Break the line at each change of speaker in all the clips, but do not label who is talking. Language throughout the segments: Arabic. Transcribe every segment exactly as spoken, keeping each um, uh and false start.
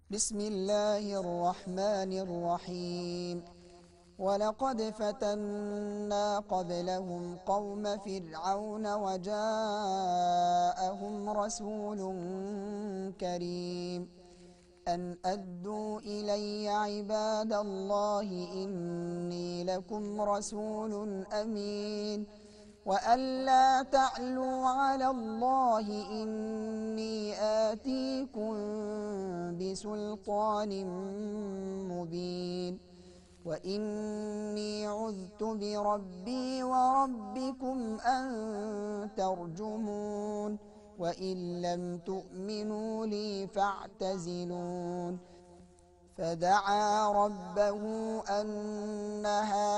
بسم الله الرحمن الرحيم ولقد فتنا قبلهم قوم فرعون وجاءهم رسول كريم أن أدوا إلي عباد الله إني لكم رسول أمين وأن لا تعلوا على الله إني آتيكم بسلطان مبين وإني عذت بربي وربكم أن ترجمون وإن لم تؤمنوا لي فاعتزلون فدعا ربه أن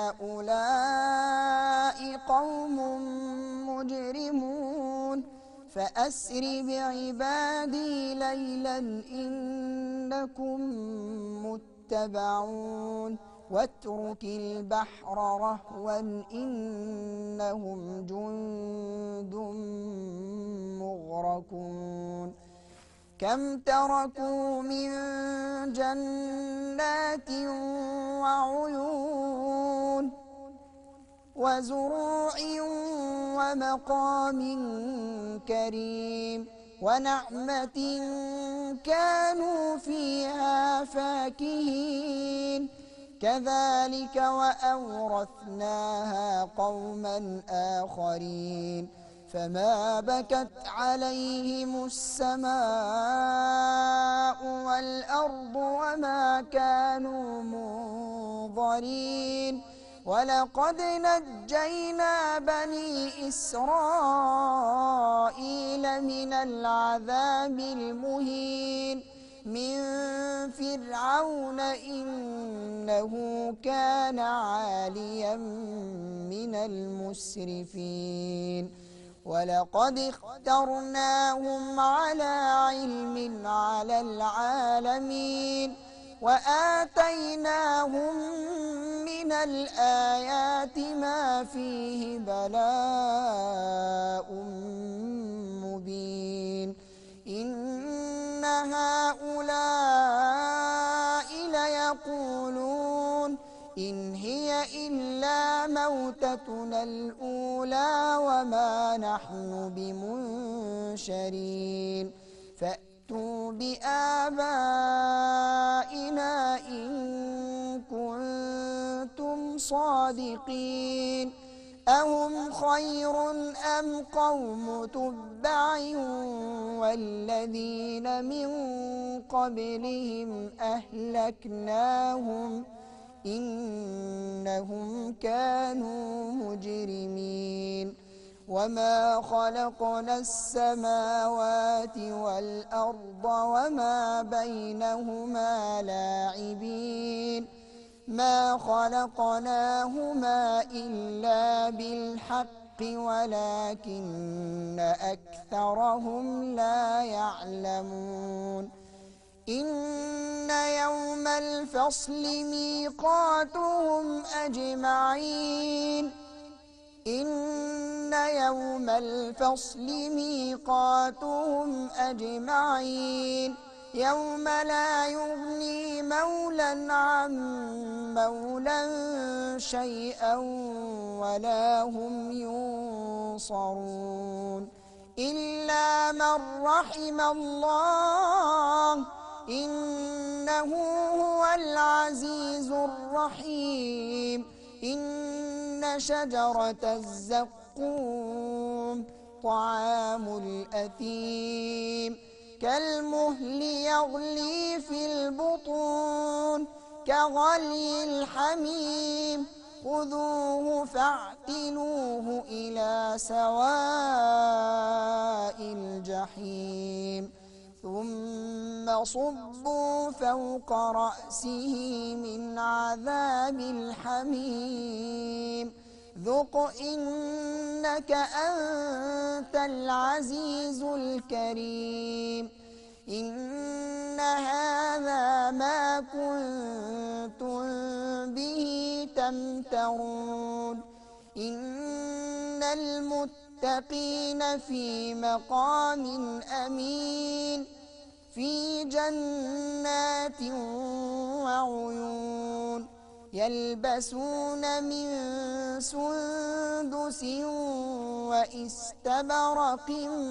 هؤلاء قوم مجرمون فأسر بعبادي ليلا إنكم متبعون واترك البحر رهوا إنهم جند مغرقون كم تركوا من جنات وعيون وزروع ومقام كريم ونعمة كانوا فيها فاكهين كذلك وأورثناها قوما آخرين فما بكت عليهم السماء والأرض وما كانوا منظرين ولقد نجينا بني إسرائيل من العذاب المهين من فرعون إنه كان عاليا من المسرفين ولقد اخترناهم على علم على العالمين وآتيناهم من الآيات ما فيه بلاء مبين إن هؤلاء ليقولون إن هي إلا موتتنا الأولى وما نحن بمنشرين فأتوا بآبائنا إن كنتم صادقين أهم خير أم قوم تبع والذين من قبلهم أهلكناهم إنهم كانوا مجرمين وما خلقنا السماوات والأرض وما بينهما لاعبين ما خلقناهما إلا بالحق ولكن أكثرهم لا يعلمون إن يوم الفصل ميقاتهم أجمعين إن يوم الفصل ميقاتهم أجمعين يوم لا يغني مولا عن مولا شيئا ولا هم ينصرون إلا من رحم الله إنه هو العزيز الرحيم إن شجرة الزقوم طعام الأثيم كالمهل يغلي في البطون كغلي الحميم خذوه فاعتلوه إلى سواء الجحيم ثم صبوا فوق رأسه من عذاب الحميم ذق إنك أنت العزيز الكريم إن هذا ما كنتم به تمترون إن المتقين في مقام أمين في جنات وعيون يلبسون من سندس وإستبرق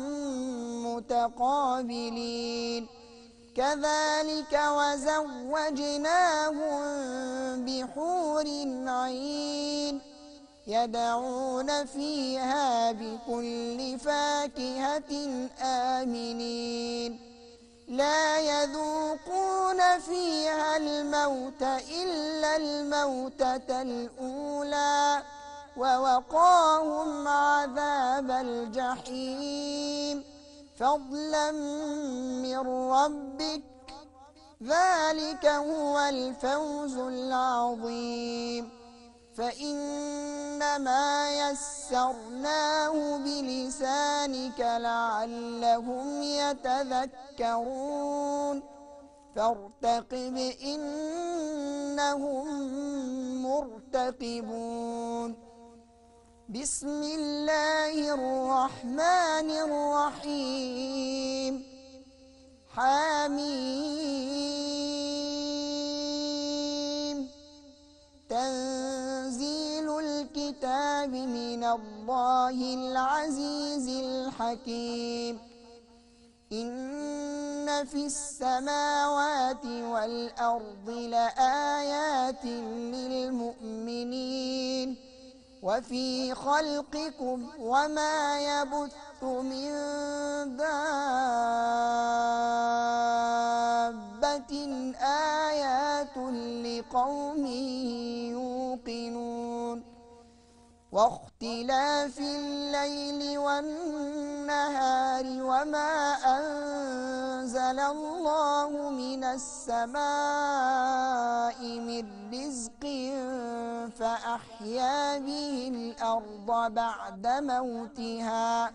متقابلين كذلك وزوجناهم بحور عين يدعون فيها بكل فاكهة آمنين لا يذوقون فيها الموت إلا الموتة الأولى ووقاهم عذاب الجحيم فضلا من ربك ذلك هو الفوز العظيم فإنما يسرناه بلسانك لعلهم يتذكرون فارتقب إنهم مرتقبون بسم الله الرحمن الرحيم حميم تنزيل الكتاب من الله العزيز الحكيم إن في السماوات والأرض لآيات للمؤمنين وفي خلقكم وما يبث من دابة آيات لقوم يوقنون واختلاف الليل والنهار وما أنزل الله من السماء من رزق فأحيا به الأرض بعد موتها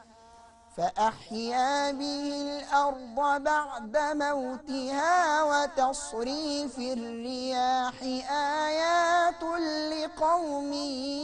فأحيا به الأرض بعد موتها وتصريف الرياح آيات لقوم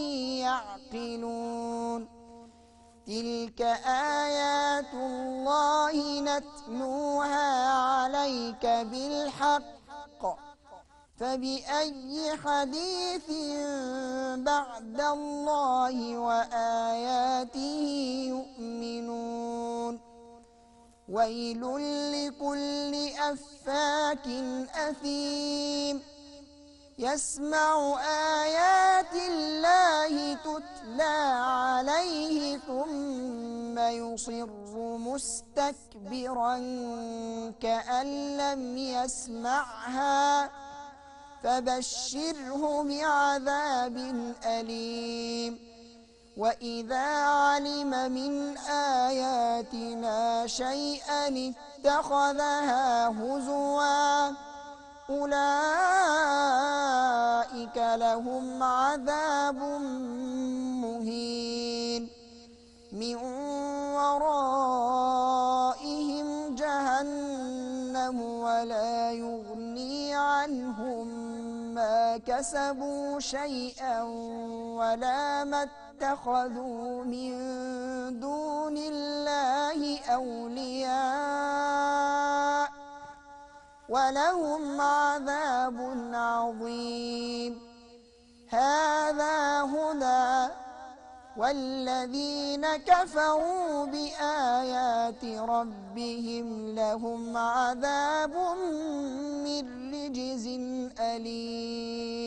يعقلون تلك آيات الله نتلوها عليك بالحق فبأي حديث بعد الله وآياته يؤمنون ويل لكل أفاك أثيم يسمع آيات الله تتلى عليه ثم يصر مستكبرا كأن لم يسمعها فبشره بعذاب أليم وإذا علم من آياتنا شيئا اتخذها هزوا أولئك لهم عذاب مهين من ورائهم جهنم ولا يغني عنهم ما كسبوا شيئا ولا ما اتخذوا من دون الله أولياء ولهم عذاب عظيم هذا هدى والذين كفروا بآيات ربهم لهم عذاب من رجز أليم